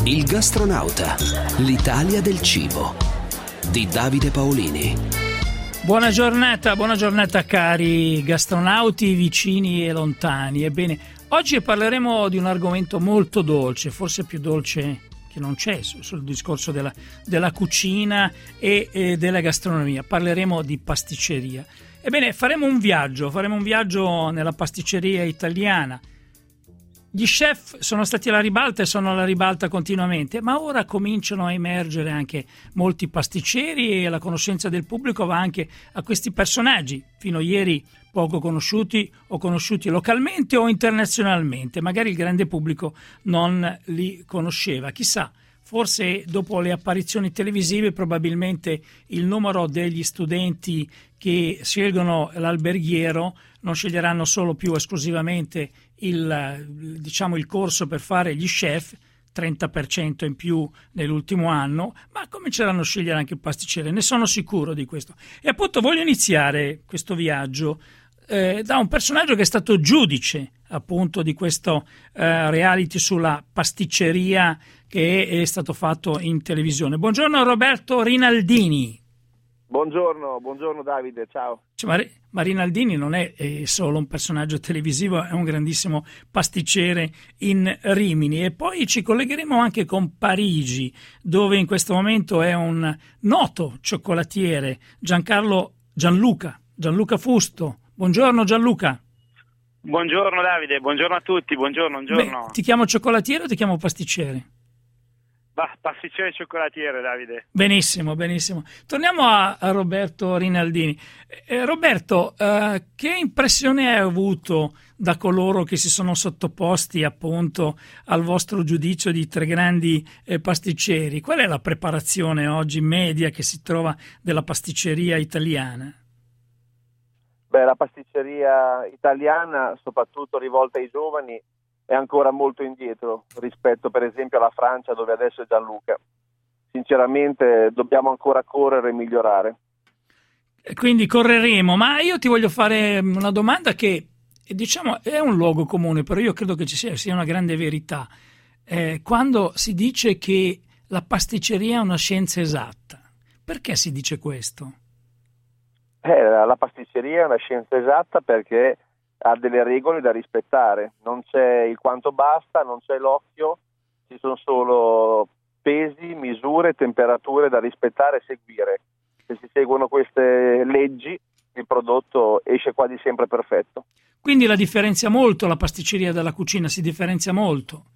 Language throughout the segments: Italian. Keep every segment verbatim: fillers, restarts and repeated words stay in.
Il gastronauta, l'Italia del cibo, di Davide Paolini. Buona giornata, buona giornata cari gastronauti vicini e lontani. Ebbene, oggi parleremo di un argomento molto dolce, forse più dolce che non c'è, sul discorso della, della cucina e, e della gastronomia. Parleremo di pasticceria. Ebbene, faremo un viaggio, faremo un viaggio nella pasticceria italiana. Gli chef sono stati alla ribalta e sono alla ribalta continuamente, ma ora cominciano a emergere anche molti pasticceri e la conoscenza del pubblico va anche a questi personaggi, fino a ieri poco conosciuti o conosciuti localmente o internazionalmente. Magari il grande pubblico non li conosceva, chissà. Forse dopo le apparizioni televisive probabilmente il numero degli studenti che scelgono l'alberghiero non sceglieranno solo più esclusivamente il, diciamo, il corso per fare gli chef, trenta per cento in più nell'ultimo anno, ma cominceranno a scegliere anche il pasticcere, ne sono sicuro di questo. E appunto voglio iniziare questo viaggio eh, da un personaggio che è stato giudice appunto di questo eh, reality sulla pasticceria che è stato fatto in televisione. Buongiorno Roberto Rinaldini. Buongiorno, buongiorno Davide, ciao. Cioè, ma Rinaldini non è solo un personaggio televisivo, è un grandissimo pasticcere in Rimini. E poi ci collegheremo anche con Parigi, dove in questo momento è un noto cioccolatiere, Giancarlo Gianluca, Gianluca Fusto. Buongiorno Gianluca. Buongiorno Davide, buongiorno a tutti, buongiorno. buongiorno. Beh, ti chiamo cioccolatiere o ti chiamo pasticcere? Bah, pasticcere e cioccolatiere, Davide. Benissimo, benissimo. Torniamo a, a Roberto Rinaldini. Eh, Roberto, eh, che impressione hai avuto da coloro che si sono sottoposti appunto al vostro giudizio di tre grandi eh, pasticceri? Qual è la preparazione oggi media che si trova della pasticceria italiana? Beh, la pasticceria italiana, soprattutto rivolta ai giovani, è ancora molto indietro rispetto per esempio alla Francia, dove adesso è Gianluca. Sinceramente dobbiamo ancora correre e migliorare. Quindi correremo, ma io ti voglio fare una domanda che diciamo è un luogo comune, però io credo che ci sia, sia una grande verità. Eh, quando si dice che la pasticceria è una scienza esatta, perché si dice questo? Eh, la pasticceria è una scienza esatta perché ha delle regole da rispettare, non c'è il quanto basta, non c'è l'occhio, ci sono solo pesi, misure, temperature da rispettare e seguire. Se si seguono queste leggi, il prodotto esce quasi sempre perfetto. Quindi la differenzia molto la pasticceria dalla cucina, si differenzia molto?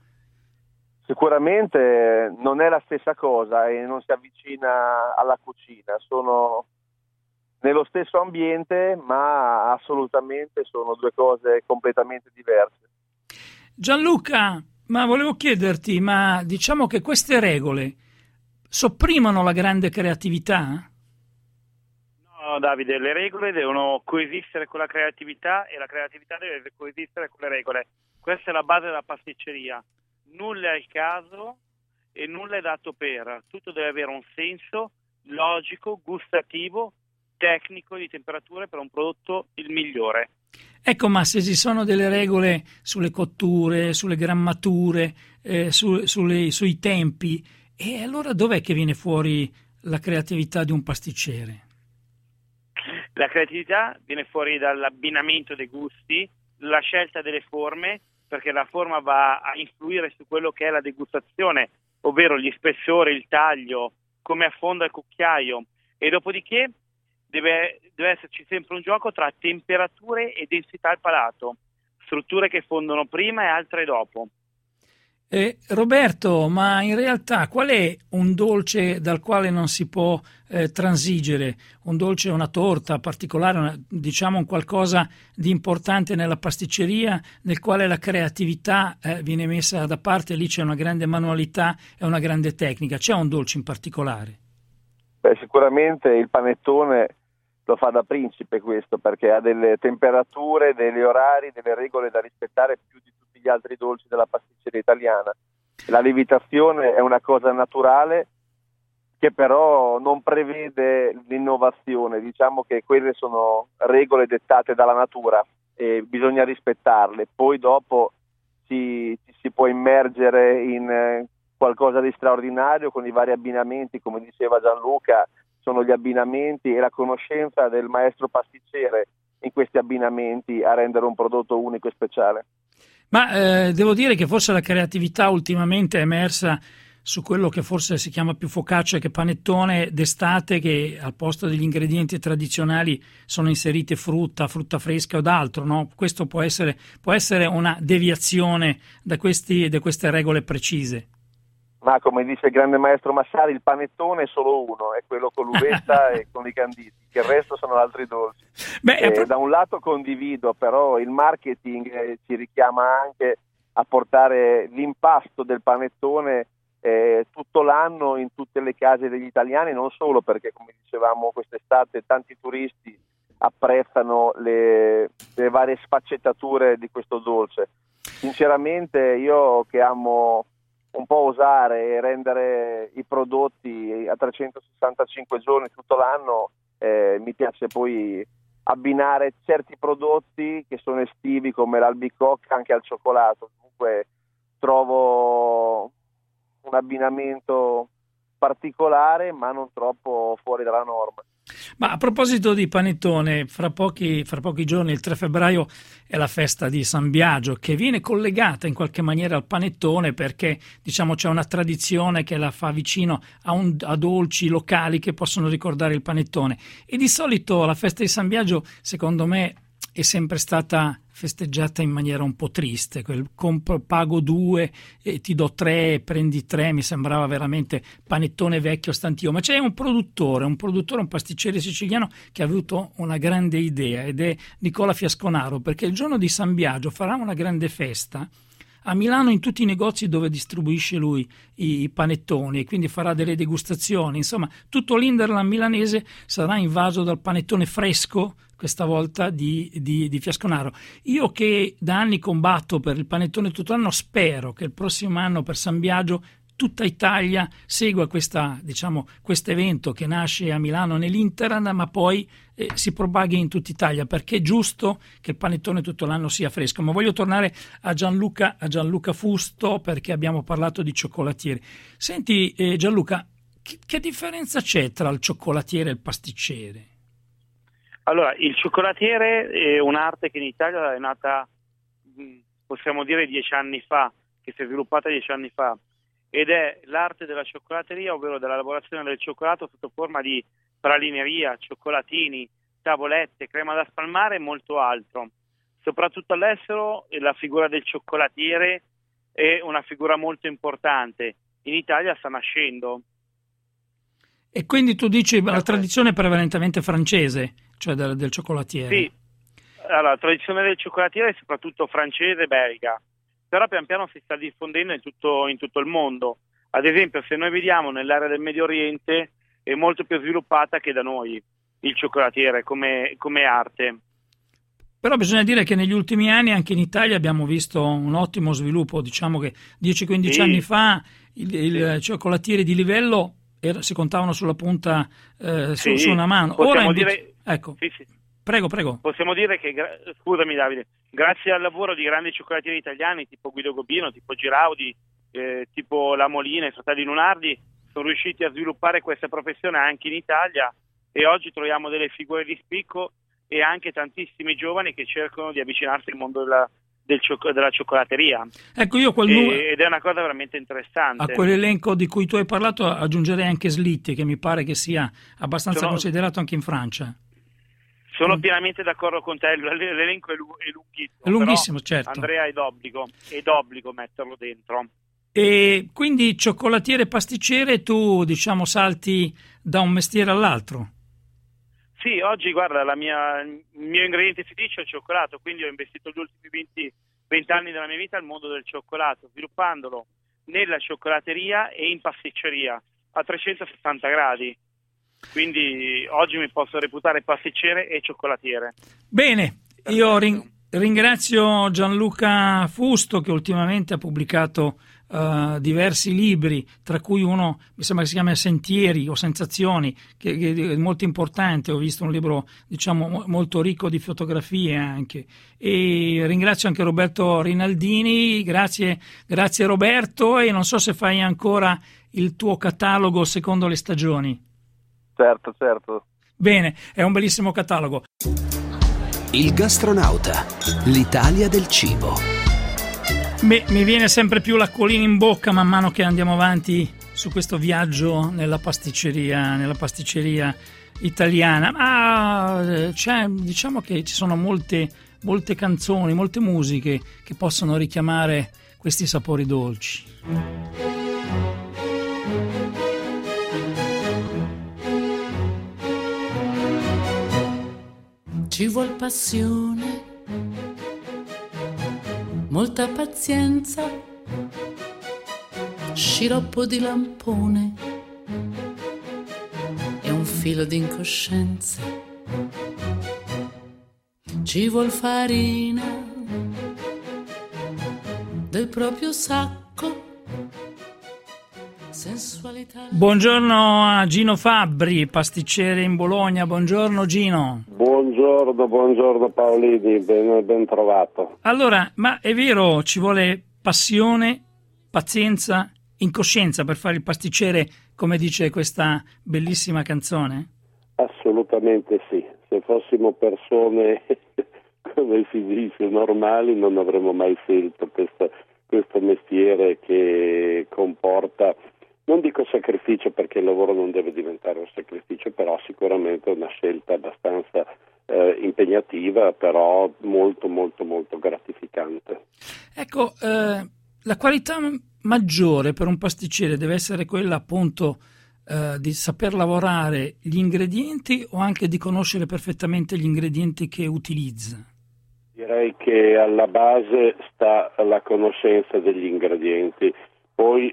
Sicuramente non è la stessa cosa e non si avvicina alla cucina, sono nello stesso ambiente, ma assolutamente sono due cose completamente diverse. Gianluca, ma volevo chiederti, ma diciamo che queste regole sopprimono la grande creatività? No, Davide, le regole devono coesistere con la creatività e la creatività deve coesistere con le regole. Questa è la base della pasticceria. Nulla è il caso e nulla è dato per. Tutto deve avere un senso logico, gustativo, tecnico, di temperature per un prodotto il migliore. Ecco, ma se ci sono delle regole sulle cotture, sulle grammature, eh, su, sulle, sui tempi, e allora dov'è che viene fuori la creatività di un pasticcere? La creatività viene fuori dall'abbinamento dei gusti, la scelta delle forme, perché la forma va a influire su quello che è la degustazione, ovvero gli spessori, il taglio, come affonda il cucchiaio, e dopodiché Deve, deve esserci sempre un gioco tra temperature e densità al palato, strutture che fondono prima e altre dopo. Eh, Roberto, ma in realtà qual è un dolce dal quale non si può eh, transigere? Un dolce, una torta particolare, una, diciamo un qualcosa di importante nella pasticceria nel quale la creatività eh, viene messa da parte, lì c'è una grande manualità e una grande tecnica. C'è un dolce in particolare? Beh, sicuramente il panettone lo fa da principe questo, perché ha delle temperature, degli orari, delle regole da rispettare più di tutti gli altri dolci della pasticceria italiana. La lievitazione è una cosa naturale che però non prevede l'innovazione, diciamo che quelle sono regole dettate dalla natura e bisogna rispettarle, poi dopo ci, ci si può immergere in qualcosa di straordinario con i vari abbinamenti, come diceva Gianluca, sono gli abbinamenti e la conoscenza del maestro pasticcere in questi abbinamenti a rendere un prodotto unico e speciale. Ma eh, devo dire che forse la creatività ultimamente è emersa su quello che forse si chiama più focaccia che panettone d'estate, che al posto degli ingredienti tradizionali sono inserite frutta, frutta fresca o d'altro, no? Questo può essere, può essere una deviazione da, questi, da queste regole precise. Ma come dice il grande maestro Massari, il panettone è solo uno, è quello con l'uvetta e con i canditi, il resto sono altri dolci. Beh, eh, pro- da un lato condivido, però il marketing eh, ci richiama anche a portare l'impasto del panettone eh, tutto l'anno in tutte le case degli italiani, non solo perché, come dicevamo, quest'estate tanti turisti apprezzano le, le varie sfaccettature di questo dolce. Sinceramente io che amo un po' osare e rendere i prodotti a trecentosessantacinque giorni tutto l'anno, eh, mi piace poi abbinare certi prodotti che sono estivi come l'albicocca anche al cioccolato. Comunque trovo un abbinamento particolare ma non troppo fuori dalla norma. Ma a proposito di panettone, fra pochi, fra pochi giorni, il tre febbraio, è la festa di San Biagio, che viene collegata in qualche maniera al panettone perché, diciamo, c'è una tradizione che la fa vicino a, un, a dolci locali che possono ricordare il panettone. E di solito la festa di San Biagio, secondo me, è sempre stata festeggiata in maniera un po' triste, quel compro, pago due e ti do tre, prendi tre, mi sembrava veramente panettone vecchio stantio. Ma c'è un produttore, un produttore, un pasticcere siciliano che ha avuto una grande idea, ed è Nicola Fiasconaro, perché il giorno di San Biagio farà una grande festa a Milano in tutti i negozi dove distribuisce lui i panettoni, e quindi farà delle degustazioni. Insomma, tutto l'Interland milanese sarà invaso dal panettone fresco, questa volta di, di, di Fiasconaro. Io che da anni combatto per il panettone tutto l'anno, spero che il prossimo anno per San Biagio tutta Italia segua questa, diciamo, questo evento che nasce a Milano nell'Interland, ma poi eh, si propaghi in tutta Italia, perché è giusto che il panettone tutto l'anno sia fresco. Ma voglio tornare a Gianluca, a Gianluca Fusto, perché abbiamo parlato di cioccolatieri. Senti eh, Gianluca, che, che differenza c'è tra il cioccolatiere e il pasticcere? Allora, il cioccolatiere è un'arte che in Italia è nata, possiamo dire, dieci anni fa, che si è sviluppata dieci anni fa, ed è l'arte della cioccolateria, ovvero della lavorazione del cioccolato sotto forma di pralineria, cioccolatini, tavolette, crema da spalmare e molto altro. Soprattutto all'estero la figura del cioccolatiere è una figura molto importante. In Italia sta nascendo. E quindi tu dici la tradizione è prevalentemente francese, cioè del, del cioccolatiere? Sì, allora, la tradizione del cioccolatiere è soprattutto francese e belga, però pian piano si sta diffondendo in tutto, in tutto il mondo. Ad esempio, se noi vediamo nell'area del Medio Oriente, è molto più sviluppata che da noi il cioccolatiere come, come arte. Però bisogna dire che negli ultimi anni anche in Italia abbiamo visto un ottimo sviluppo. Diciamo che dieci quindici sì. anni fa il, il sì. cioccolatieri di livello era, si contavano sulla punta eh, su, sì. su una mano. Possiamo Ora dire... invece... ecco. Sì, sì. Prego, prego. Possiamo dire che, scusami Davide, grazie al lavoro di grandi cioccolatieri italiani tipo Guido Gobino, tipo Giraudi, eh, tipo La Molina, i fratelli Lunardi, sono riusciti a sviluppare questa professione anche in Italia, e oggi troviamo delle figure di spicco e anche tantissimi giovani che cercano di avvicinarsi al mondo della, del cioc- della cioccolateria. Ecco, io quel numero... Ed è una cosa veramente interessante. A quell'elenco di cui tu hai parlato aggiungerei anche Slitti, che mi pare che sia abbastanza sono... considerato anche in Francia. Sono mm. pienamente d'accordo con te, l'elenco è, lu- è lunghissimo. È lunghissimo, certo. Andrea, è d'obbligo, è d'obbligo metterlo dentro. E quindi cioccolatiere e pasticcere, tu diciamo salti da un mestiere all'altro? Sì, oggi guarda, la mia, il mio ingrediente fetice è il cioccolato, quindi ho investito gli ultimi venti, venti anni della mia vita al mondo del cioccolato, sviluppandolo nella cioccolateria e in pasticceria a trecentosessanta gradi. Quindi oggi mi posso reputare pasticcere e cioccolatiere. Bene, io ring- ringrazio Gianluca Fusto, che ultimamente ha pubblicato uh, diversi libri, tra cui uno mi sembra che si chiama Sentieri o Sensazioni, che, che è molto importante. Ho visto un libro, diciamo, molto ricco di fotografie anche. E ringrazio anche Roberto Rinaldini. Grazie, grazie Roberto, e non so se fai ancora il tuo catalogo secondo le stagioni. Certo, certo. Bene, è un bellissimo catalogo. Il gastronauta, l'Italia del cibo. Beh, mi viene sempre più l'acquolina in bocca man mano che andiamo avanti su questo viaggio nella pasticceria, nella pasticceria italiana. Ma c'è, diciamo che ci sono molte, molte canzoni, molte musiche che possono richiamare questi sapori dolci. Ci vuol passione, molta pazienza, sciroppo di lampone e un filo di incoscienza. Ci vuol farina del proprio sacco, sensualità. Buongiorno a Gino Fabbri, pasticcere in Bologna. Buongiorno Gino. Buongiorno, buongiorno Paolini, ben, ben trovato. Allora, ma è vero, ci vuole passione, pazienza, incoscienza per fare il pasticcere, come dice questa bellissima canzone? Assolutamente sì. Se fossimo persone, come si dice, normali, non avremmo mai scelto questo, questo mestiere che comporta, non dico sacrificio perché il lavoro non deve diventare un sacrificio, però sicuramente è una scelta abbastanza eh, impegnativa, però molto molto molto gratificante. Ecco, eh, la qualità maggiore per un pasticcere deve essere quella appunto eh, di saper lavorare gli ingredienti, o anche di conoscere perfettamente gli ingredienti che utilizza? Direi che alla base sta la conoscenza degli ingredienti. Poi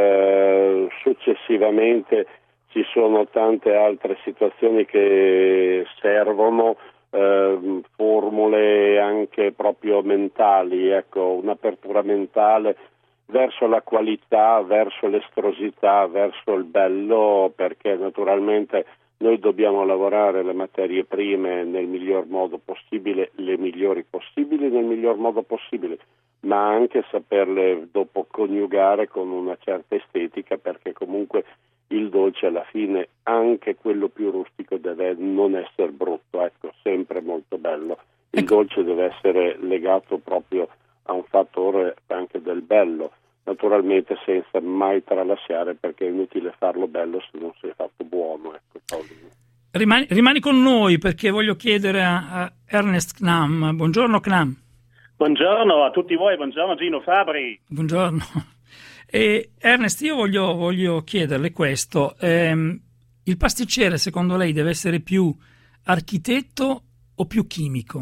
eh, successivamente ci sono tante altre situazioni che servono, eh, formule anche proprio mentali, ecco, un'apertura mentale verso la qualità, verso l'estrosità, verso il bello, perché naturalmente noi dobbiamo lavorare le materie prime nel miglior modo possibile, le migliori possibili nel miglior modo possibile, ma anche saperle dopo coniugare con una certa estetica, perché comunque il dolce alla fine, anche quello più rustico, deve non essere brutto, ecco, sempre molto bello. Il ecco. dolce deve essere legato proprio a un fattore anche del bello, naturalmente senza mai tralasciare, perché è inutile farlo bello se non si è fatto buono, ecco. Rimani, rimani con noi, perché voglio chiedere a, a Ernest Knam. Buongiorno Knam. Buongiorno a tutti voi, buongiorno Gino Fabbri. Buongiorno. E Ernest, io voglio, voglio chiederle questo. Ehm, il pasticcere, secondo lei, deve essere più architetto o più chimico?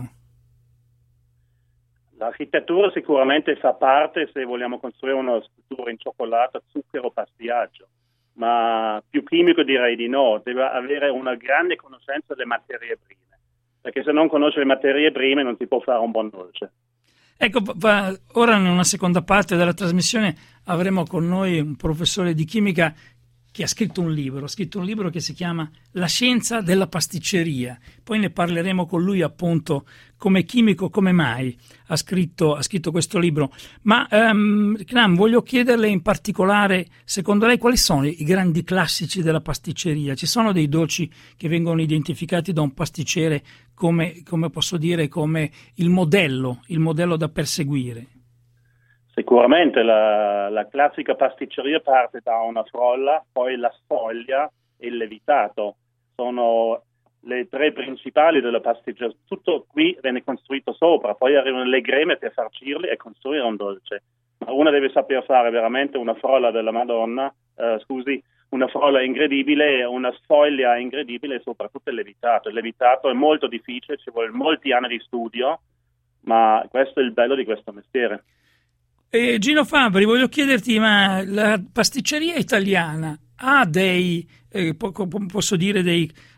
L'architettura sicuramente fa parte se vogliamo costruire una struttura in cioccolato, zucchero, pastiaggio, ma più chimico direi di no. Deve avere una grande conoscenza delle materie prime, perché se non conosce le materie prime non si può fare un buon dolce. Ecco, ora in una seconda parte della trasmissione avremo con noi un professore di chimica che ha scritto un libro, ha scritto un libro che si chiama La scienza della pasticceria. Poi ne parleremo con lui, appunto, come chimico, come mai ha scritto, ha scritto questo libro. Ma um, Knam, voglio chiederle in particolare, secondo lei, quali sono i grandi classici della pasticceria? Ci sono dei dolci che vengono identificati da un pasticcere come, come posso dire, come il modello, il modello da perseguire? Sicuramente la, la classica pasticceria parte da una frolla, poi la sfoglia e il levitato. Sono le tre principali della pasticceria. Tutto qui viene costruito sopra, poi arrivano le creme per farcirli e costruire un dolce. Ma uno deve saper fare veramente una frolla della Madonna, eh, scusi, una frolla incredibile, una sfoglia incredibile e soprattutto il levitato. Il levitato è molto difficile, ci vuole molti anni di studio, ma questo è il bello di questo mestiere. Eh, Gino Fabbri, voglio chiederti, ma la pasticceria italiana ha dei, eh, po- posso dire, dei,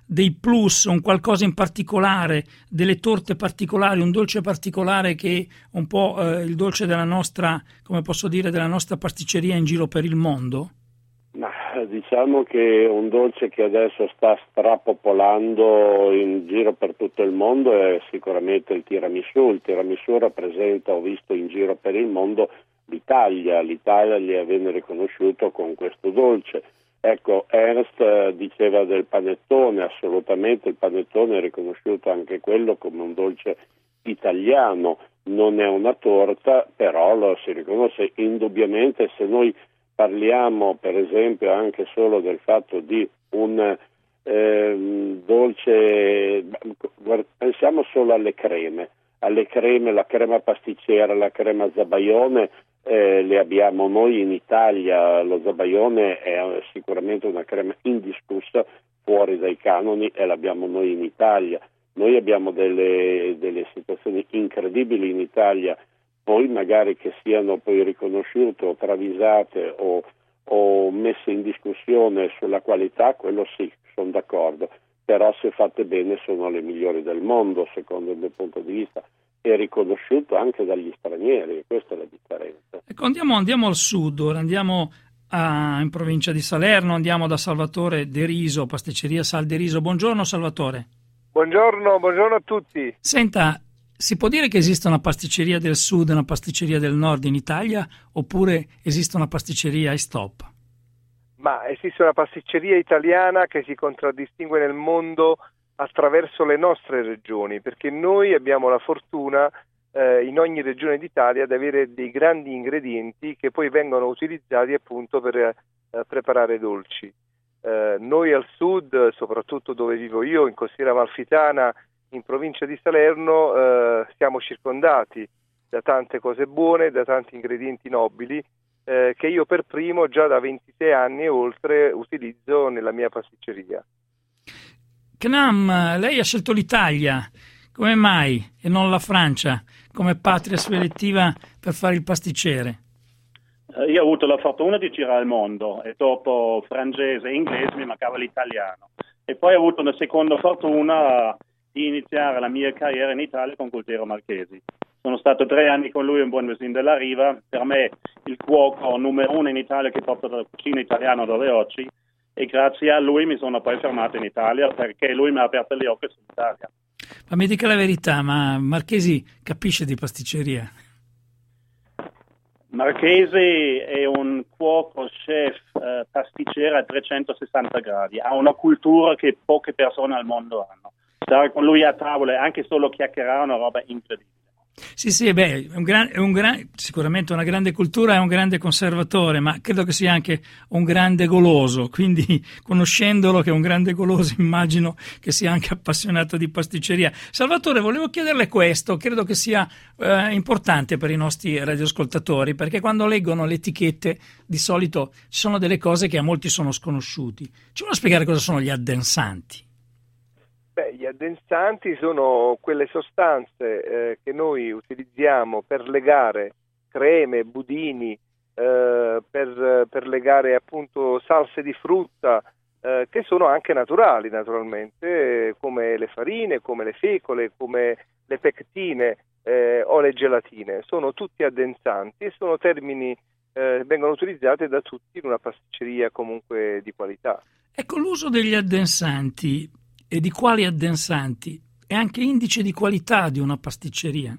dei plus, un qualcosa in particolare, delle torte particolari, un dolce particolare che è un po' eh, il dolce della nostra, come posso dire, della nostra pasticceria in giro per il mondo? Ma diciamo che un dolce che adesso sta strapopolando in giro per tutto il mondo è sicuramente il tiramisù. Il tiramisù rappresenta, ho visto in giro per il mondo, l'Italia. L'Italia gli viene riconosciuto con questo dolce. Ecco, Ernst diceva del panettone, assolutamente il panettone è riconosciuto anche quello come un dolce italiano, non è una torta, però lo si riconosce indubbiamente. Se noi parliamo per esempio anche solo del fatto di un eh, dolce, pensiamo solo alle creme, alle creme, la crema pasticcera, la crema zabaione, Eh, le abbiamo noi in Italia. Lo zabaione è sicuramente una crema indiscussa, fuori dai canoni, e l'abbiamo noi in Italia. Noi abbiamo delle, delle situazioni incredibili in Italia, poi magari che siano poi riconosciute o travisate o, o messe in discussione sulla qualità, quello sì, sono d'accordo, però se fatte bene sono le migliori del mondo secondo il mio punto di vista. È riconosciuto anche dagli stranieri, questa è la differenza. Ecco, andiamo, andiamo al sud, ora andiamo a, in provincia di Salerno, andiamo da Salvatore De Riso, pasticceria Sal De Riso. Buongiorno Salvatore. Buongiorno, buongiorno a tutti. Senta, si può dire che esiste una pasticceria del sud e una pasticceria del nord in Italia, oppure esiste una pasticceria e stop? Ma esiste una pasticceria italiana che si contraddistingue nel mondo attraverso le nostre regioni, perché noi abbiamo la fortuna eh, in ogni regione d'Italia di avere dei grandi ingredienti che poi vengono utilizzati appunto per eh, preparare dolci. Eh, noi al sud, soprattutto dove vivo io, in Costiera Amalfitana, in provincia di Salerno, eh, siamo circondati da tante cose buone, da tanti ingredienti nobili eh, che io per primo già da ventisei anni e oltre utilizzo nella mia pasticceria. Knam, lei ha scelto l'Italia, come mai, e non la Francia, come patria selettiva per fare il pasticcere? Uh, io ho avuto la fortuna di girare il mondo e dopo francese e inglese mi mancava l'italiano. E poi ho avuto una seconda fortuna di iniziare la mia carriera in Italia con Gualtiero Marchesi. Sono stato tre anni con lui in Buon Vesino della Riva, per me il cuoco numero uno in Italia che porta la cucina italiana dove oggi. E grazie a lui mi sono poi fermato in Italia perché lui mi ha aperto gli occhi sull'Italia. Ma mi dica la verità, ma Marchesi capisce di pasticceria? Marchesi è un cuoco chef eh, pasticcere a trecentosessanta gradi, ha una cultura che poche persone al mondo hanno. Stare con lui a tavola e anche solo chiacchierare è una roba incredibile. Sì, sì, beh, è un gran, è un gran, sicuramente una grande cultura, è un grande conservatore, ma credo che sia anche un grande goloso, quindi conoscendolo che è un grande goloso immagino che sia anche appassionato di pasticceria. Salvatore, volevo chiederle questo, credo che sia eh, importante per i nostri radioascoltatori, perché quando leggono le etichette di solito ci sono delle cose che a molti sono sconosciuti. Ci vuole spiegare cosa sono gli addensanti? Beh, gli addensanti sono quelle sostanze eh, che noi utilizziamo per legare creme, budini, eh, per, per legare appunto salse di frutta, eh, che sono anche naturali naturalmente, eh, come le farine, come le fecole, come le pectine eh, o le gelatine. Sono tutti addensanti e sono termini eh, vengono utilizzati da tutti in una pasticceria comunque di qualità. Ecco, l'uso degli addensanti e di quali addensanti è anche indice di qualità di una pasticceria?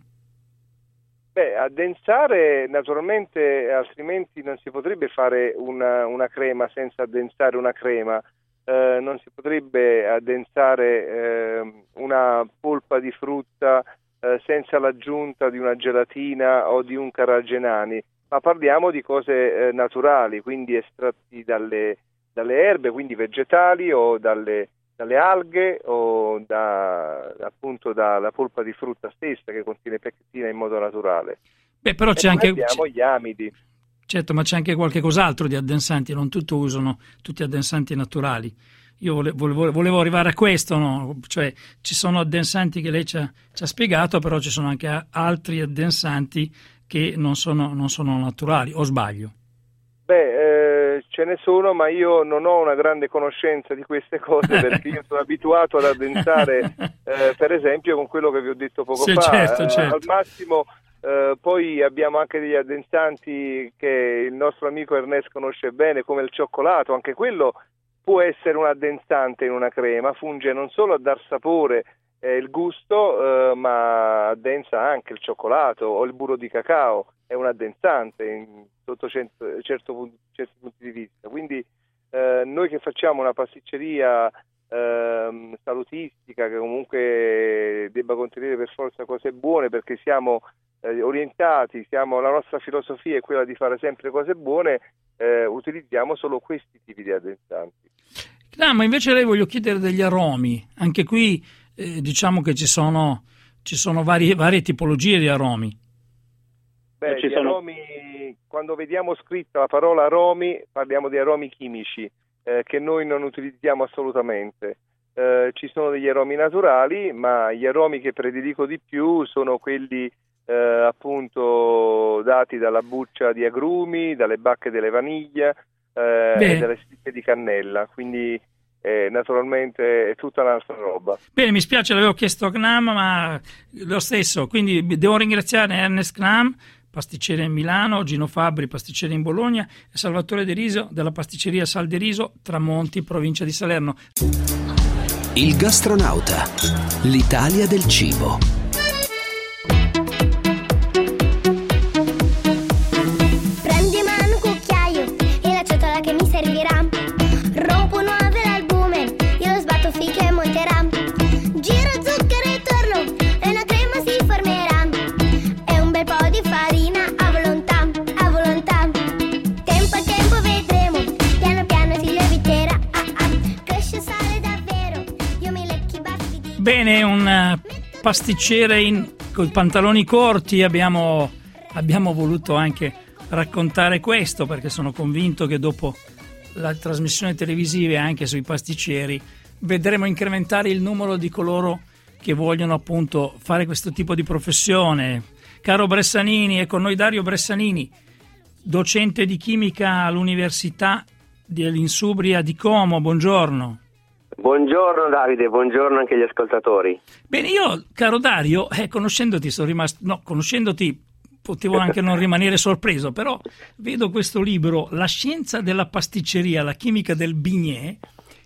Beh, addensare naturalmente, altrimenti non si potrebbe fare una, una crema senza addensare una crema, eh, non si potrebbe addensare eh, una polpa di frutta eh, senza l'aggiunta di una gelatina o di un carraggenani, ma parliamo di cose eh, naturali, quindi estratti dalle, dalle erbe, quindi vegetali o dalle dalle alghe o da, appunto dalla polpa di frutta stessa che contiene pectina in modo naturale. Beh, però c'è anche abbiamo gli amidi. Certo, ma c'è anche qualche cos'altro di addensanti, non tutti usano tutti addensanti naturali. Io volevo, volevo arrivare a questo, no? Cioè ci sono addensanti che lei ci ha, ci ha spiegato, però ci sono anche altri addensanti che non sono, non sono naturali, o sbaglio? Beh, eh, ce ne sono, ma io non ho una grande conoscenza di queste cose perché io sono abituato ad addensare, eh, per esempio, con quello che vi ho detto poco sì, fa. Certo, eh, certo. Al massimo, eh, poi abbiamo anche degli addensanti che il nostro amico Ernest conosce bene, come il cioccolato. Anche quello può essere un addensante in una crema, funge non solo a dar sapore e il gusto, eh, ma addensa anche il cioccolato o il burro di cacao. È un addensante in, sotto certo, certo, certi punti di vista. Quindi eh, noi che facciamo una pasticceria eh, salutistica, che comunque debba contenere per forza cose buone, perché siamo eh, orientati, siamo, la nostra filosofia è quella di fare sempre cose buone, eh, utilizziamo solo questi tipi di addensanti. No, ma invece lei voglio chiedere degli aromi. Anche qui eh, diciamo che ci sono, ci sono varie, varie tipologie di aromi. Beh, Ci gli sono... aromi, quando vediamo scritta la parola aromi, parliamo di aromi chimici eh, che noi non utilizziamo assolutamente. Eh, ci sono degli aromi naturali, ma gli aromi che prediligo di più sono quelli eh, appunto dati dalla buccia di agrumi, dalle bacche delle vaniglia eh, e dalle stippe di cannella. Quindi eh, naturalmente è tutta un'altra roba. Bene, mi spiace, l'avevo chiesto a Knam, ma lo stesso. Quindi devo ringraziare Ernest Knam, pasticcere in Milano, Gino Fabbri, pasticcere in Bologna, e Salvatore De Riso della pasticceria Sal De Riso, Tramonti, provincia di Salerno. Il gastronauta, l'Italia del cibo. Prendi in mano un cucchiaio e la ciotola che mi servirà. Rompo nuove l'albume, io lo sbatto finché monterà. Giro zucchero e torno e una crema si formerà. E un bel po' di farina a volontà, a volontà. Tempo a tempo vedremo, piano piano si lieviterà. Ah, ah. Cresce sale davvero, io mi lecchi i baffi di... Bene, un pasticcere in, con i pantaloni corti, abbiamo, abbiamo voluto anche raccontare questo, perché sono convinto che dopo la trasmissione televisiva anche sui pasticceri vedremo incrementare il numero di coloro che vogliono appunto fare questo tipo di professione. Caro Bressanini, è con noi Dario Bressanini, docente di chimica all'Università dell'Insubria di Como. Buongiorno. Buongiorno Davide, buongiorno anche agli ascoltatori. Bene, io, caro Dario, eh, conoscendoti sono rimasto, no, conoscendoti potevo anche non rimanere sorpreso, però vedo questo libro, La scienza della pasticceria, la chimica del bignè,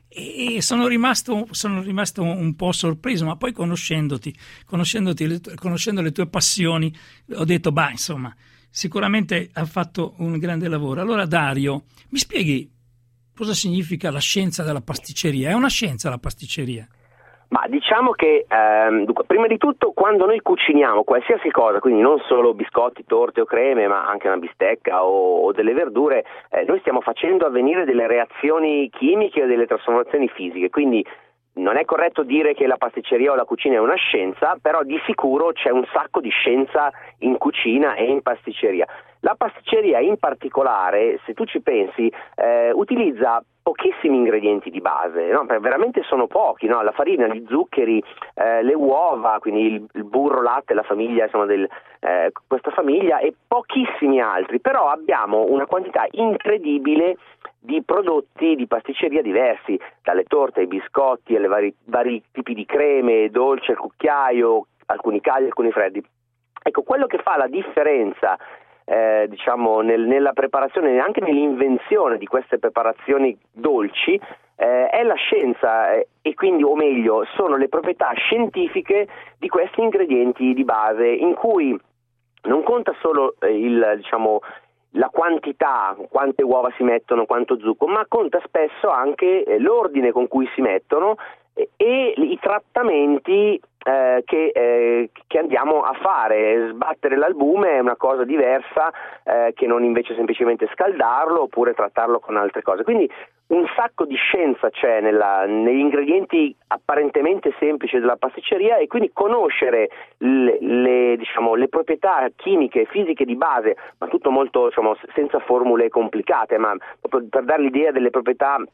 e sono rimasto, sono rimasto un po' sorpreso, ma poi conoscendoti, conoscendoti le, conoscendo le tue passioni, ho detto, bah, insomma, sicuramente ha fatto un grande lavoro. Allora Dario, mi spieghi cosa significa la scienza della pasticceria? È una scienza la pasticceria? Ma diciamo che ehm, dunque, prima di tutto quando noi cuciniamo qualsiasi cosa, quindi non solo biscotti, torte o creme, ma anche una bistecca o, o delle verdure, eh, noi stiamo facendo avvenire delle reazioni chimiche o delle trasformazioni fisiche, quindi non è corretto dire che la pasticceria o la cucina è una scienza, però di sicuro c'è un sacco di scienza in cucina e in pasticceria. La pasticceria in particolare, se tu ci pensi, eh, utilizza pochissimi ingredienti di base, no? Veramente sono pochi, no? La farina, gli zuccheri, eh, le uova, quindi il, il burro, latte, la famiglia, insomma, del, eh, questa famiglia e pochissimi altri, però abbiamo una quantità incredibile di prodotti di pasticceria diversi, dalle torte ai biscotti, alle vari, vari tipi di creme, dolce al cucchiaio, alcuni caldi, alcuni freddi. Ecco, quello che fa la differenza Eh, diciamo nel, nella preparazione e anche nell'invenzione di queste preparazioni dolci eh, è la scienza eh, e quindi, o meglio, sono le proprietà scientifiche di questi ingredienti di base, in cui non conta solo eh, il diciamo la quantità, quante uova si mettono, quanto zucchero, ma conta spesso anche eh, l'ordine con cui si mettono e, e i trattamenti Eh, che, eh, che andiamo a fare. Sbattere l'albume è una cosa diversa eh, che non invece semplicemente scaldarlo oppure trattarlo con altre cose, quindi un sacco di scienza c'è nella, negli ingredienti apparentemente semplici della pasticceria, e quindi conoscere le, le, diciamo, le proprietà chimiche e fisiche di base, ma tutto molto, diciamo, senza formule complicate, ma proprio per dare l'idea delle proprietà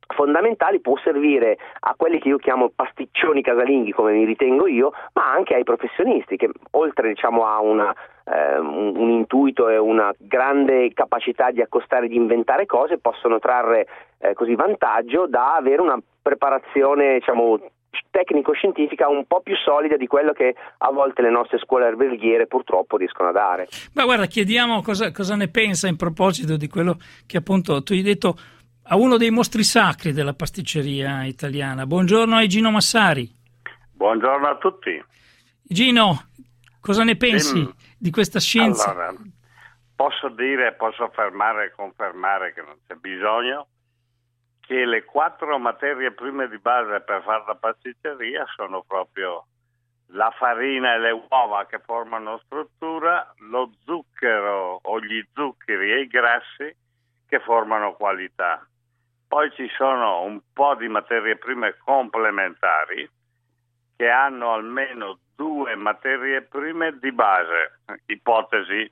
fondamentali, può servire a quelli che io chiamo pasticcioni casalinghi, come mi ritengo io, ma anche ai professionisti che oltre diciamo a una, eh, un, un intuito e una grande capacità di accostare e di inventare cose, possono trarre eh, così vantaggio da avere una preparazione diciamo tecnico-scientifica un po' più solida di quello che a volte le nostre scuole alberghiere purtroppo riescono a dare. Ma guarda, chiediamo cosa, cosa ne pensa in proposito di quello che appunto tu hai detto a uno dei mostri sacri della pasticceria italiana. Buongiorno a Gino Massari. Buongiorno a tutti. Gino, cosa ne pensi Ehm, di questa scienza? Allora, posso dire, posso affermare e confermare che non c'è bisogno, che le quattro materie prime di base per fare la pasticceria sono proprio la farina e le uova che formano struttura, lo zucchero o gli zuccheri e i grassi che formano qualità. Poi ci sono un po' di materie prime complementari che hanno almeno due materie prime di base. Ipotesi,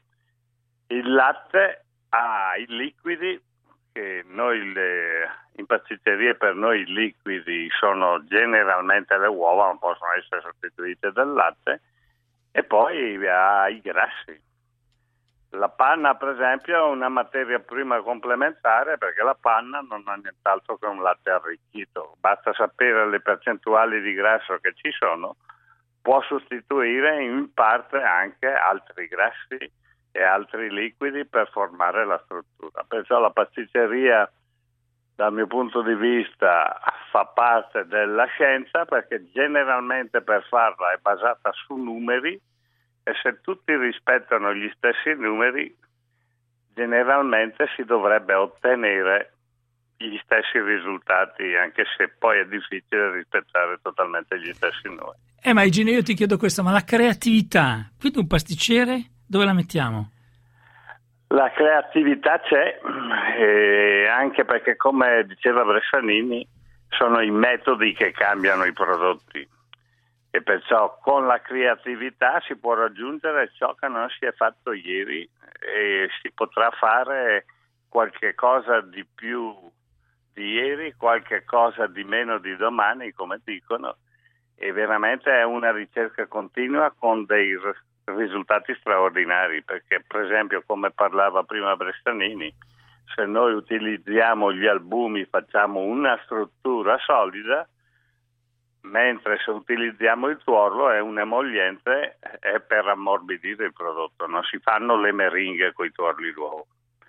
il latte ha i liquidi, che noi le, in pasticceria per noi i liquidi sono generalmente le uova, non possono essere sostituite dal latte, e poi ha i grassi. La panna, per esempio, è una materia prima complementare perché la panna non ha nient'altro che un latte arricchito. Basta sapere le percentuali di grasso che ci sono, può sostituire in parte anche altri grassi e altri liquidi per formare la struttura. Perciò la pasticceria, dal mio punto di vista, fa parte della scienza perché generalmente per farla è basata su numeri, e se tutti rispettano gli stessi numeri, generalmente si dovrebbe ottenere gli stessi risultati, anche se poi è difficile rispettare totalmente gli stessi numeri. Eh, ma Gino, io ti chiedo questo, ma la creatività, quindi un pasticcere dove la mettiamo? La creatività c'è, eh, anche perché, come diceva Bressanini, sono i metodi che cambiano i prodotti. E perciò con la creatività si può raggiungere ciò che non si è fatto ieri e si potrà fare qualche cosa di più di ieri, qualche cosa di meno di domani, come dicono, e veramente è una ricerca continua con dei risultati straordinari, perché per esempio, come parlava prima Bressanini, se noi utilizziamo gli albumi facciamo una struttura solida, mentre se utilizziamo il tuorlo è un emolliente, è per ammorbidire il prodotto, non si fanno le meringhe con i tuorli d'uovo.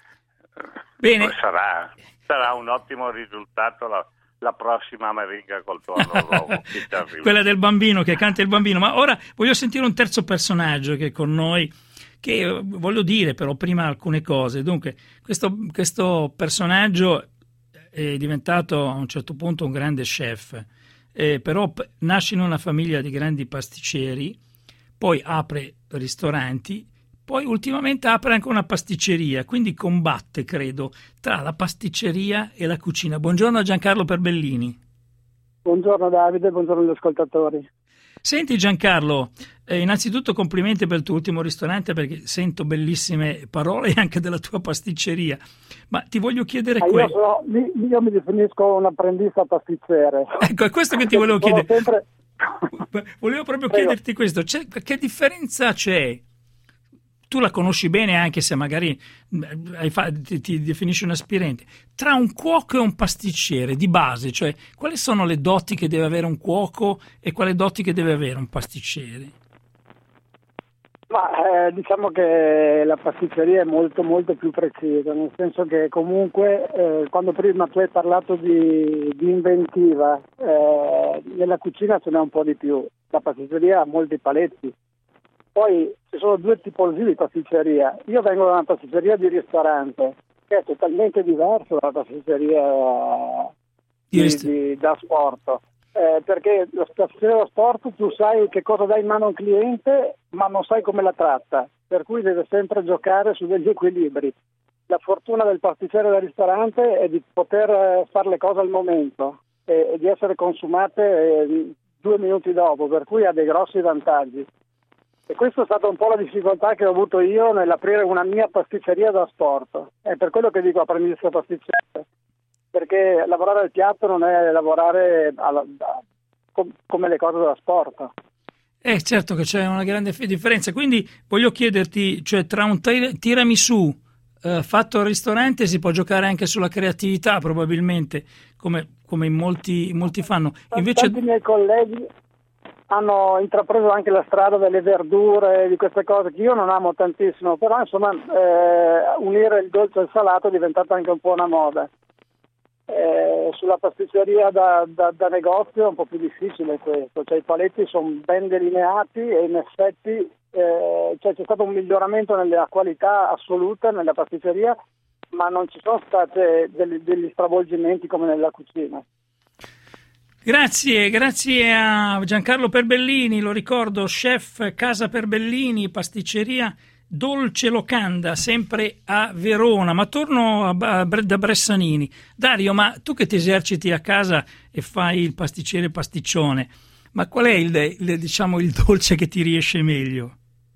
Bene. Sarà, sarà un ottimo risultato la, la prossima meringa col tuorlo d'uovo. Quella del bambino che canta il bambino. Ma ora voglio sentire un terzo personaggio che è con noi, che voglio dire però prima alcune cose. Dunque, questo, questo personaggio è diventato a un certo punto un grande chef. Eh, però p- nasce in una famiglia di grandi pasticceri, poi apre ristoranti, poi ultimamente apre anche una pasticceria, quindi combatte, credo, tra la pasticceria e la cucina. Buongiorno a Giancarlo Perbellini. Buongiorno Davide, buongiorno agli ascoltatori. Senti Giancarlo, eh, innanzitutto complimenti per il tuo ultimo ristorante, perché sento bellissime parole anche della tua pasticceria, ma ti voglio chiedere ah, questo. Io, sono, io mi definisco un apprendista pasticcere. Ecco, è questo che ti volevo chiedere. Sempre... Volevo proprio Prego. chiederti questo, c'è, che differenza c'è? Tu la conosci bene, anche se magari hai fa, ti, ti definisci un aspirante, tra un cuoco e un pasticcere di base, cioè quali sono le doti che deve avere un cuoco e quali doti che deve avere un pasticcere? Ma eh, diciamo che la pasticceria è molto molto più precisa, nel senso che comunque eh, quando prima tu hai parlato di, di inventiva, eh, nella cucina ce n'è un po' di più, la pasticceria ha molti paletti. Poi ci sono due tipologie di pasticceria. Io vengo da una pasticceria di ristorante che è totalmente diversa dalla pasticceria di, di, da sport. Eh, perché la pasticceria da sport tu sai che cosa dai in mano a un cliente, ma non sai come la tratta, per cui deve sempre giocare su degli equilibri. La fortuna del pasticcere da ristorante è di poter fare le cose al momento e, e di essere consumate eh, due minuti dopo, per cui ha dei grossi vantaggi. E questa è stata un po' la difficoltà che ho avuto io nell'aprire una mia pasticceria da sport. È per quello che dico apprendista pasticcere. perché lavorare al piatto non è lavorare alla, da, com, come le cose della sport. Eh, certo che c'è una grande differenza, quindi voglio chiederti, cioè tra un tir- tiramisù eh, fatto al ristorante si può giocare anche sulla creatività probabilmente, come, come in molti, molti fanno. Invece... Tanti miei colleghi hanno intrapreso anche la strada delle verdure, di queste cose che io non amo tantissimo, però insomma eh, unire il dolce e il salato è diventata anche un po' una moda. Eh, sulla pasticceria da, da, da negozio è un po' più difficile questo, cioè i paletti sono ben delineati e in effetti eh, cioè, c'è stato un miglioramento nella qualità assoluta nella pasticceria, ma non ci sono stati degli, degli stravolgimenti come nella cucina. Grazie, grazie a Giancarlo Perbellini, lo ricordo, chef Casa Perbellini, pasticceria Dolce Locanda, sempre a Verona. Ma torno a, a, da Bressanini. Dario, ma tu che ti eserciti a casa e fai il pasticcere pasticcione, ma qual è il, il, diciamo, il dolce che ti riesce meglio?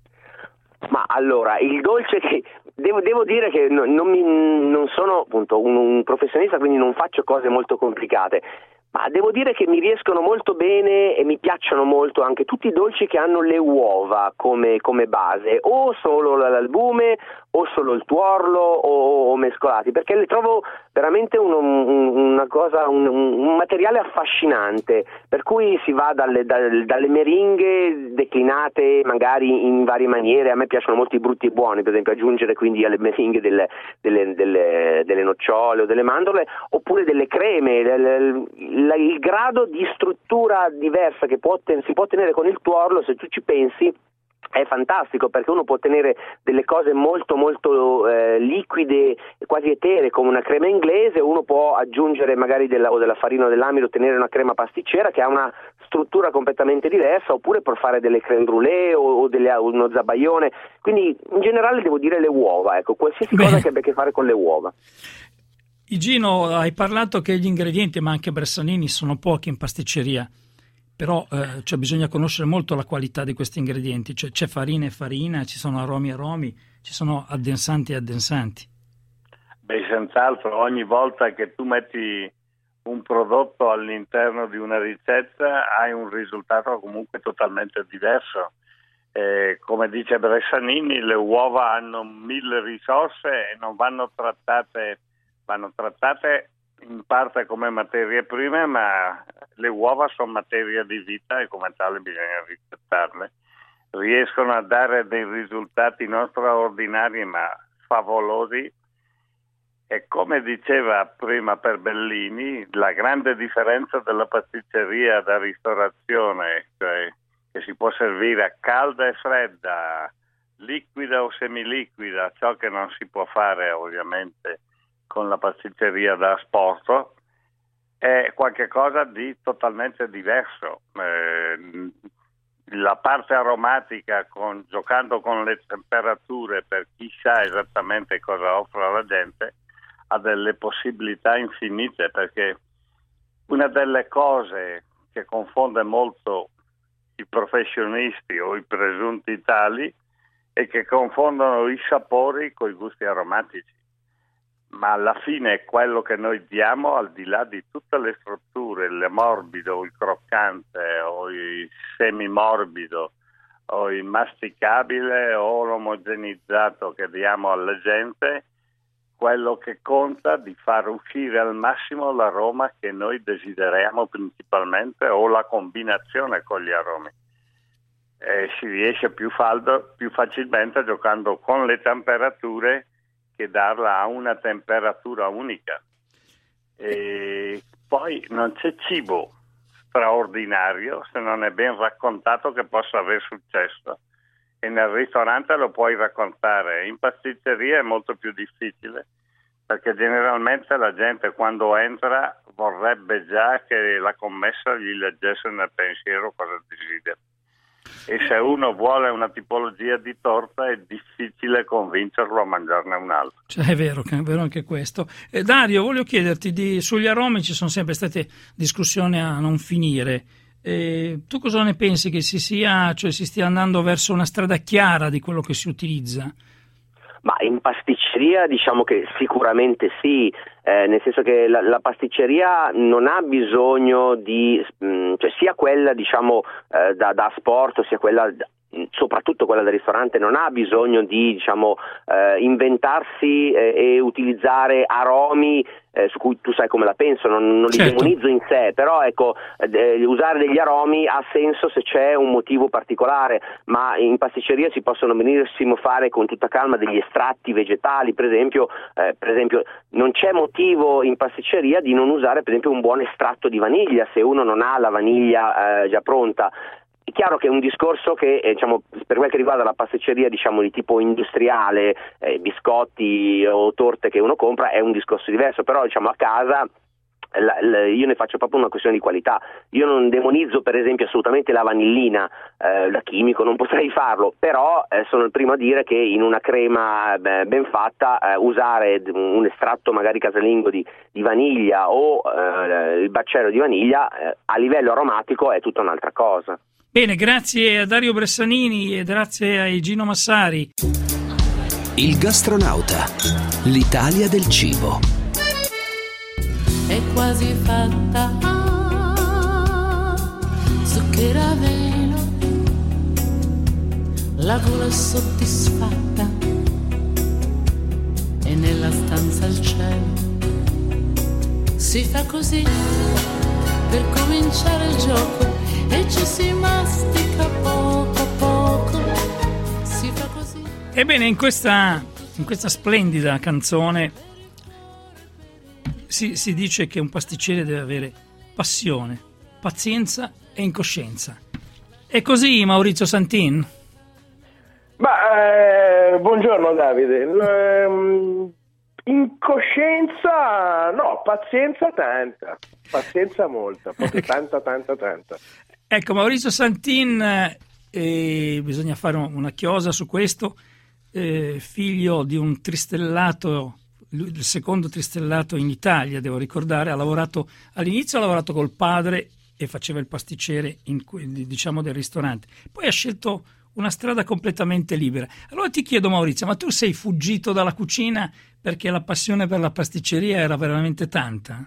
Ma allora, il dolce che... Devo, devo dire che non, non, mi, non sono appunto un, un professionista, quindi non faccio cose molto complicate. Ma devo dire che mi riescono molto bene e mi piacciono molto anche tutti i dolci che hanno le uova come, come base, o solo l'albume o solo il tuorlo o, o mescolati, perché le trovo veramente un, un, una cosa, un, un materiale affascinante, per cui si va dalle, dalle, dalle meringhe declinate magari in varie maniere. A me piacciono molto i brutti e buoni, per esempio aggiungere quindi alle meringhe delle, delle, delle, delle nocciole o delle mandorle, oppure delle creme. Il, il grado di struttura diversa che può, si può ottenere con il tuorlo, se tu ci pensi, è fantastico, perché uno può ottenere delle cose molto molto eh, liquide, quasi eteree, come una crema inglese. Uno può aggiungere magari della, o della farina o dell'amido, ottenere una crema pasticcera che ha una struttura completamente diversa, oppure per fare delle crème brûlée o, o delle, uno zabaione. Quindi in generale devo dire le uova, ecco, qualsiasi Beh. cosa che abbia a che fare con le uova. Gino, hai parlato che gli ingredienti, ma anche Bressanini, sono pochi in pasticceria, però eh, cioè, bisogna conoscere molto la qualità di questi ingredienti, cioè, c'è farina e farina, ci sono aromi e aromi, ci sono addensanti e addensanti. Beh, senz'altro, ogni volta che tu metti un prodotto all'interno di una ricetta hai un risultato comunque totalmente diverso. Eh, come dice Bressanini, le uova hanno mille risorse e non vanno trattate vanno trattate in parte come materie prime, ma le uova sono materia di vita e come tale bisogna rispettarle. Riescono a dare dei risultati non straordinari ma favolosi, e come diceva prima Perbellini, la grande differenza della pasticceria da ristorazione, cioè che si può servire a calda e fredda, liquida o semiliquida, ciò che non si può fare ovviamente con la pasticceria da sport, è qualcosa di totalmente diverso. Eh, la parte aromatica, con, giocando con le temperature, per chi sa esattamente cosa offre alla gente, ha delle possibilità infinite, perché una delle cose che confonde molto i professionisti o i presunti tali è che confondono i sapori con i gusti aromatici. Ma alla fine quello che noi diamo, al di là di tutte le strutture, il morbido, il croccante o il semimorbido o il masticabile o l'omogenizzato che diamo alla gente, quello che conta è di far uscire al massimo l'aroma che noi desideriamo principalmente, o la combinazione con gli aromi. E si riesce più, faldo, più facilmente giocando con le temperature che darla a una temperatura unica. E poi non c'è cibo straordinario se non è ben raccontato che possa aver successo, e nel ristorante lo puoi raccontare. In pasticceria è molto più difficile, perché generalmente la gente quando entra vorrebbe già che la commessa gli leggesse nel pensiero cosa desidera. E se uno vuole una tipologia di torta è difficile convincerlo a mangiarne un'altra. Cioè, è vero, è vero anche questo. Eh, Dario, voglio chiederti, di, sugli aromi ci sono sempre state discussioni a non finire. Eh, tu cosa ne pensi, che si sia, cioè si stia andando verso una strada chiara di quello che si utilizza? Ma in pasticceria diciamo che sicuramente sì, eh, nel senso che la, la pasticceria non ha bisogno di, mh, cioè sia quella diciamo eh, da, da sport, sia quella soprattutto quella del ristorante non ha bisogno di diciamo eh, inventarsi eh, e utilizzare aromi eh, su cui tu sai come la penso, non, non li certo. demonizzo in sé, però ecco eh, usare degli aromi ha senso se c'è un motivo particolare, ma in pasticceria si possono benissimo fare con tutta calma degli estratti vegetali, per esempio, eh, per esempio non c'è motivo in pasticceria di non usare per esempio un buon estratto di vaniglia se uno non ha la vaniglia eh, già pronta. È chiaro che è un discorso che eh, diciamo, per quel che riguarda la pasticceria diciamo di tipo industriale, eh, biscotti o torte che uno compra è un discorso diverso, però diciamo a casa la, la, io ne faccio proprio una questione di qualità. Io non demonizzo per esempio assolutamente la vanillina, eh, da chimico non potrei farlo, però eh, sono il primo a dire che in una crema eh, ben fatta eh, usare un estratto magari casalingo di, di vaniglia o eh, il baccello di vaniglia eh, a livello aromatico è tutta un'altra cosa. Bene, grazie a Dario Bressanini e grazie a Gino Massari. Il gastronauta, l'Italia del cibo. È quasi fatta, ah, zucchera velo, la gola soddisfatta e nella stanza al cielo si fa così per cominciare il gioco. E ci si mastica poco a poco, si fa così. Ebbene, in questa, in questa splendida canzone si, si dice che un pasticcere deve avere passione, pazienza e incoscienza. È così, Maurizio Santin? Ma eh, buongiorno Davide. Ehm, incoscienza no, pazienza tanta, pazienza molta, proprio tanta tanta tanta. Ecco, Maurizio Santin, eh, bisogna fare una chiosa su questo, eh, figlio di un tristellato, il secondo tristellato in Italia, devo ricordare, ha lavorato all'inizio ha lavorato col padre e faceva il pasticcere in, diciamo del ristorante, poi ha scelto una strada completamente libera. Allora ti chiedo, Maurizio, ma tu sei fuggito dalla cucina perché la passione per la pasticceria era veramente tanta?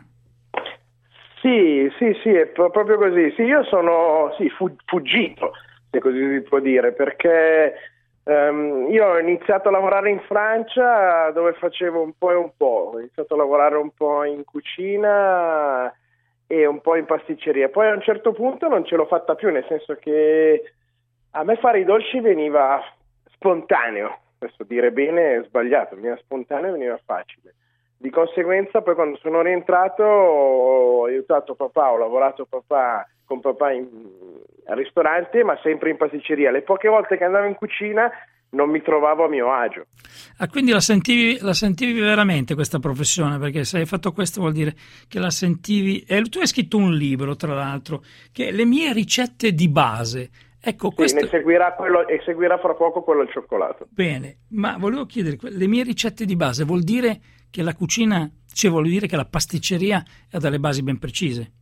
Sì, sì, sì, è proprio così. Sì, io sono sì, fuggito, se così si può dire, perché um, io ho iniziato a lavorare in Francia dove facevo un po' e un po'. Ho iniziato a lavorare un po' in cucina e un po' in pasticceria. Poi a un certo punto non ce l'ho fatta più, nel senso che a me fare i dolci veniva spontaneo. Adesso dire bene è sbagliato, veniva spontaneo e veniva facile. Di conseguenza poi quando sono rientrato ho aiutato papà, ho lavorato papà, con papà in, al ristorante, ma sempre in pasticceria. Le poche volte che andavo in cucina non mi trovavo a mio agio. Ah, quindi la sentivi, la sentivi veramente questa professione? Perché se hai fatto questo vuol dire che la sentivi. E tu hai scritto un libro, tra l'altro, che è Le mie ricette di base. Ecco, sì, questo... ne seguirà quello, e seguirà fra poco quello al cioccolato. Bene, ma volevo chiedere, le mie ricette di base vuol dire che la cucina, cioè vuol dire che la pasticceria ha delle basi ben precise?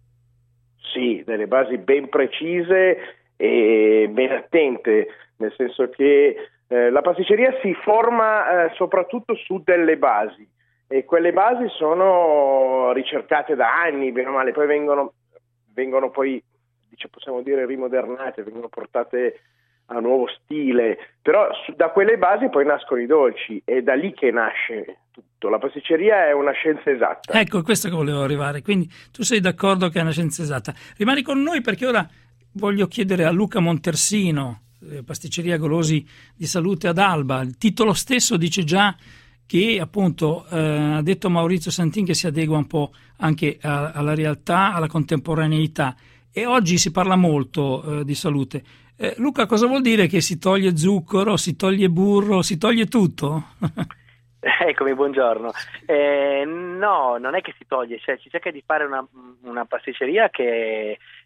Sì, delle basi ben precise e ben attente, nel senso che eh, la pasticceria si forma eh, soprattutto su delle basi e quelle basi sono ricercate da anni, bene o male, poi vengono, vengono poi, dice, possiamo dire, rimodernate, vengono portate a nuovo stile, però su, da quelle basi poi nascono i dolci, è da lì che nasce tutto. La pasticceria è una scienza esatta. Ecco, è questo che volevo arrivare, quindi tu sei d'accordo che è una scienza esatta. Rimani con noi perché ora voglio chiedere a Luca Montersino, eh, pasticceria Golosi di Salute ad Alba. Il titolo stesso dice già che appunto eh, ha detto Maurizio Santin che si adegua un po' anche a, alla realtà, alla contemporaneità, e oggi si parla molto eh, di salute. Eh, Luca, cosa vuol dire che si toglie zucchero, si toglie burro, si toglie tutto? Eccomi, buongiorno. Eh, no, non è che si toglie, cioè si cerca di fare una, una pasticceria che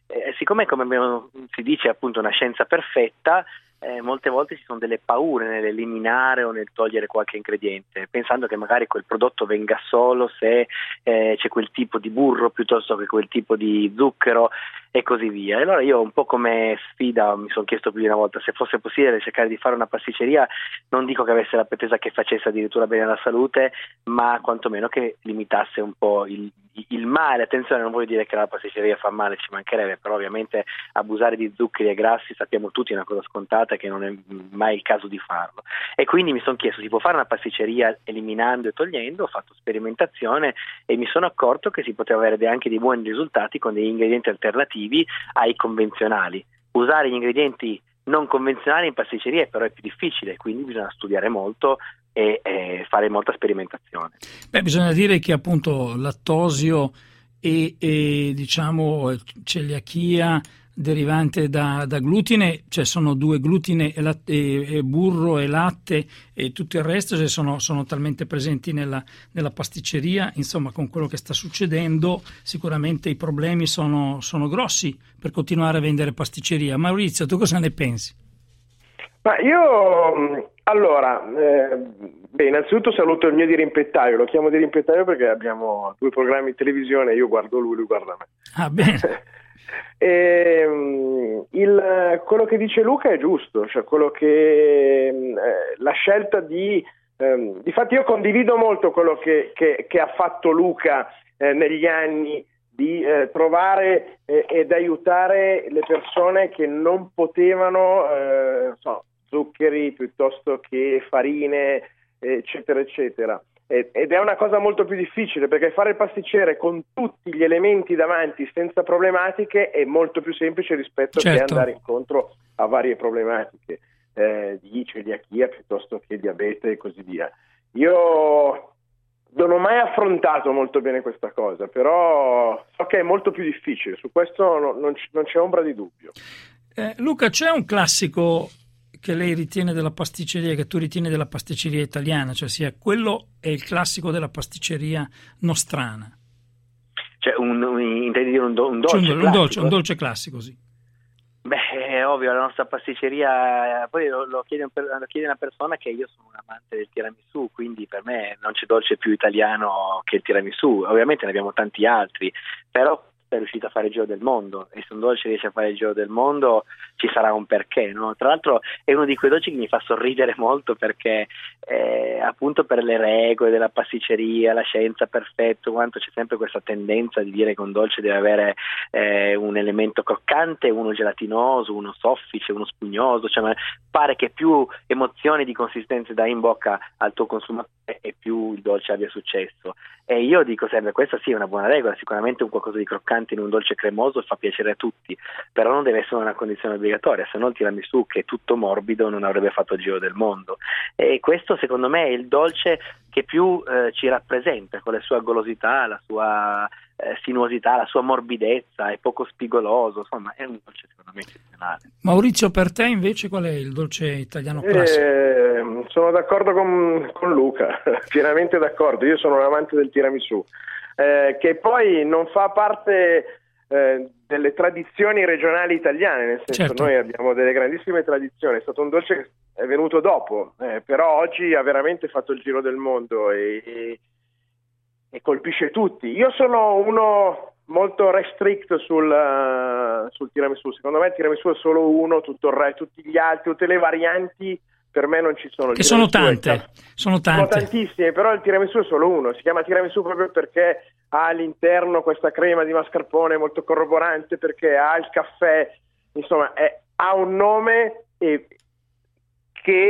eh, siccome come abbiamo, si dice appunto una scienza perfetta, Eh, molte volte ci sono delle paure nell'eliminare o nel togliere qualche ingrediente, pensando che magari quel prodotto venga solo se eh, c'è quel tipo di burro piuttosto che quel tipo di zucchero e così via. E allora io un po' come sfida mi sono chiesto più di una volta se fosse possibile cercare di fare una pasticceria, non dico che avesse la pretesa che facesse addirittura bene alla salute, ma quantomeno che limitasse un po' il, il male. Attenzione, non voglio dire che la pasticceria fa male, ci mancherebbe, però ovviamente abusare di zuccheri e grassi sappiamo tutti è una cosa scontata, che non è mai il caso di farlo. E quindi mi sono chiesto, si può fare una pasticceria eliminando e togliendo? Ho fatto sperimentazione e mi sono accorto che si poteva avere anche dei buoni risultati con degli ingredienti alternativi ai convenzionali. Usare gli ingredienti non convenzionali in pasticceria però è più difficile, quindi bisogna studiare molto e, e fare molta sperimentazione. Beh, bisogna dire che appunto lattosio e, e diciamo celiachia derivante da, da glutine, cioè sono due glutine e, latte, e, e burro e latte e tutto il resto, cioè sono, sono talmente presenti nella, nella pasticceria. Insomma, con quello che sta succedendo sicuramente i problemi sono, sono grossi per continuare a vendere pasticceria. Maurizio, tu cosa ne pensi? Ma io allora eh, beh, innanzitutto saluto il mio dirimpettaio, lo chiamo dirimpettaio perché abbiamo due programmi in televisione, io guardo lui, lui guarda me. Ah, bene. E, il, quello che dice Luca è giusto, cioè quello che eh, la scelta di ehm, difatti io condivido molto quello che, che, che ha fatto Luca eh, negli anni di eh, trovare eh, ed aiutare le persone che non potevano eh, so, zuccheri piuttosto che farine eccetera eccetera. Ed è una cosa molto più difficile perché fare il pasticcere con tutti gli elementi davanti senza problematiche è molto più semplice rispetto certo. che andare incontro a varie problematiche eh, di celiachia piuttosto che diabete e così via. Io non ho mai affrontato molto bene questa cosa, però so che è molto più difficile, su questo no, non, c- non c'è ombra di dubbio. Eh, Luca, c'è un classico che lei ritiene della pasticceria, che tu ritieni della pasticceria italiana, cioè sia quello è il classico della pasticceria nostrana? Cioè un, un, intendi dire un, do, un dolce cioè un, classico? Un dolce, un dolce classico, sì. Beh, è ovvio, la nostra pasticceria, poi lo, lo, chiede un, lo chiede una persona che io sono un amante del tiramisù, quindi per me non c'è dolce più italiano che il tiramisù. Ovviamente ne abbiamo tanti altri, però è riuscito a fare il giro del mondo, e se un dolce riesce a fare il giro del mondo ci sarà un perché, no? Tra l'altro è uno di quei dolci che mi fa sorridere molto perché eh, appunto per le regole della pasticceria, la scienza perfetto, quanto c'è sempre questa tendenza di dire che un dolce deve avere eh, un elemento croccante, uno gelatinoso, uno soffice, uno spugnoso, cioè pare che più emozioni di consistenze dai in bocca al tuo consumatore e più il dolce abbia successo. E io dico sempre, questa sì è una buona regola, sicuramente un qualcosa di croccante in un dolce cremoso fa piacere a tutti, però non deve essere una condizione obbligatoria, se no il tiramisù, che è tutto morbido, non avrebbe fatto il giro del mondo. E questo secondo me è il dolce che più eh, ci rappresenta, con la sua golosità, la sua eh, sinuosità, la sua morbidezza, è poco spigoloso, insomma è un dolce secondo me eccezionale. Maurizio, per te invece qual è il dolce italiano classico? Eh, sono d'accordo con, con Luca, pienamente d'accordo, io sono un amante del tiramisù, eh, che poi non fa parte eh, delle tradizioni regionali italiane, nel senso certo. Noi abbiamo delle grandissime tradizioni, è stato un dolce che è venuto dopo, eh, però oggi ha veramente fatto il giro del mondo e, e, e colpisce tutti. Io sono uno molto restrict sul, uh, sul tiramisù, secondo me il tiramisù è solo uno, tutto il re, tutti gli altri, tutte le varianti per me non ci sono. Che sono tante, sono tante. Sono tantissime, però il tiramisù è solo uno, si chiama tiramisù proprio perché ha all'interno questa crema di mascarpone molto corroborante, perché ha il caffè, insomma è, ha un nome e, che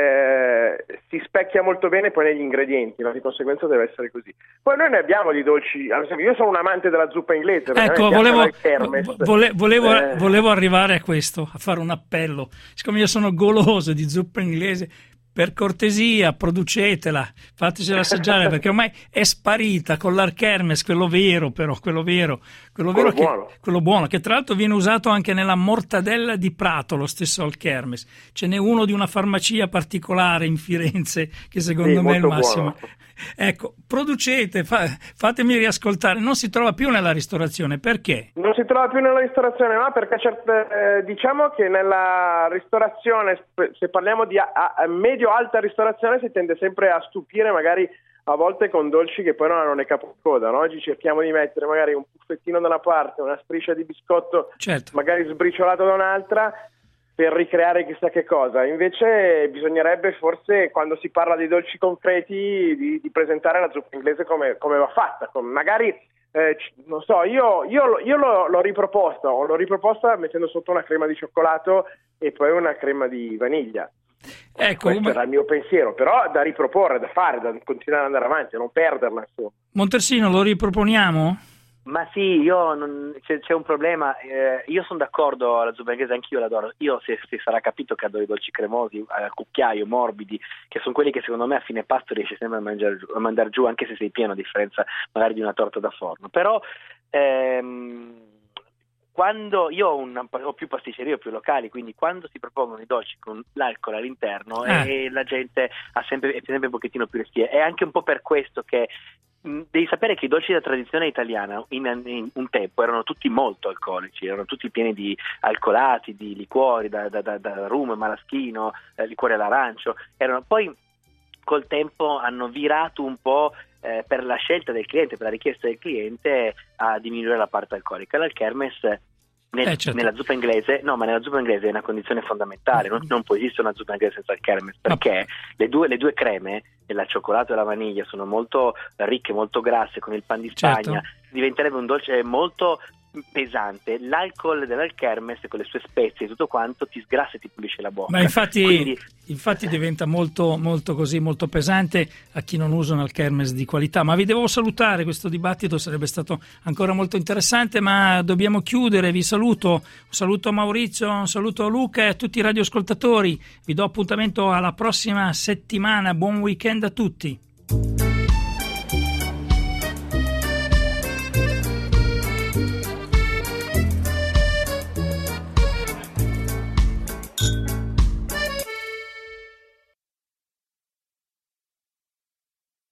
eh, si specchia molto bene poi negli ingredienti, no? Di conseguenza deve essere così. Poi noi ne abbiamo di dolci, ad esempio io sono un amante della zuppa inglese. Ecco, volevo, vole, volevo, eh. volevo arrivare a questo, a fare un appello. Siccome io sono goloso di zuppa inglese, per cortesia producetela, fatecela assaggiare perché ormai è sparita con l'Alkermes, quello vero però, quello vero, quello, quello, vero buono. Che, quello buono, che tra l'altro viene usato anche nella mortadella di Prato, lo stesso Alkermes. Ce n'è uno di una farmacia particolare in Firenze che secondo sì, me è il massimo. Buono. Ecco, producete, fa, fatemi riascoltare, non si trova più nella ristorazione, perché? Non si trova più nella ristorazione, ma perché certe, eh, diciamo che nella ristorazione, se parliamo di a, a medio-alta ristorazione, si tende sempre a stupire magari a volte con dolci che poi non hanno né capo né coda, no? Oggi cerchiamo di mettere magari un puffettino da una parte, una striscia di biscotto certo. magari sbriciolato da un'altra, per ricreare chissà che cosa. Invece bisognerebbe forse, quando si parla di dolci concreti, di, di presentare la zuppa inglese come, come va fatta. Come magari, eh, non so, io, io, io l'ho, l'ho riproposta, o l'ho riproposta mettendo sotto una crema di cioccolato e poi una crema di vaniglia. Ecco, questo come... era il mio pensiero, però da riproporre, da fare, da continuare ad andare avanti, non perderla. Insomma. Montersino, lo riproponiamo? Ma sì, io non, c'è, c'è un problema, eh, io sono d'accordo alla zuppa inglese, anch'io l'adoro, io se, se sarà capito che adoro i dolci cremosi, al cucchiaio, morbidi, che sono quelli che secondo me a fine pasto riesci sempre a mangiare giù, a mandare giù, anche se sei pieno, a differenza magari di una torta da forno, però ehm, quando io ho, una, ho più pasticcerie, ho più locali, quindi quando si propongono i dolci con l'alcol all'interno eh. e la gente ha sempre, è sempre un pochettino più restia, è anche un po' per questo che devi sapere che i dolci della tradizione italiana in, in un tempo erano tutti molto alcolici, erano tutti pieni di alcolati, di liquori, da, da, da, da rum, maraschino, eh, liquore all'arancio, erano, poi col tempo hanno virato un po' eh, per la scelta del cliente, per la richiesta del cliente, a diminuire la parte alcolica. L'Alkermes Nel, eh, certo. nella zuppa inglese, no, ma nella zuppa inglese è una condizione fondamentale, non, non può esistere una zuppa inglese senza Alkermes, perché le due, le due creme, la cioccolato e la vaniglia, sono molto ricche, molto grasse, con il pan di Spagna, certo. Diventerebbe un dolce molto pesante. L'alcol dell'Alkermes con le sue spezie e tutto quanto ti sgrassa e ti pulisce la bocca. Ma infatti, Quindi... infatti diventa molto, molto così, molto pesante a chi non usa un Alkermes di qualità. Ma vi devo salutare, questo dibattito sarebbe stato ancora molto interessante, ma dobbiamo chiudere. Vi saluto, un saluto a Maurizio, un saluto a Luca e a tutti i radioascoltatori. Vi do appuntamento alla prossima settimana. Buon weekend a tutti.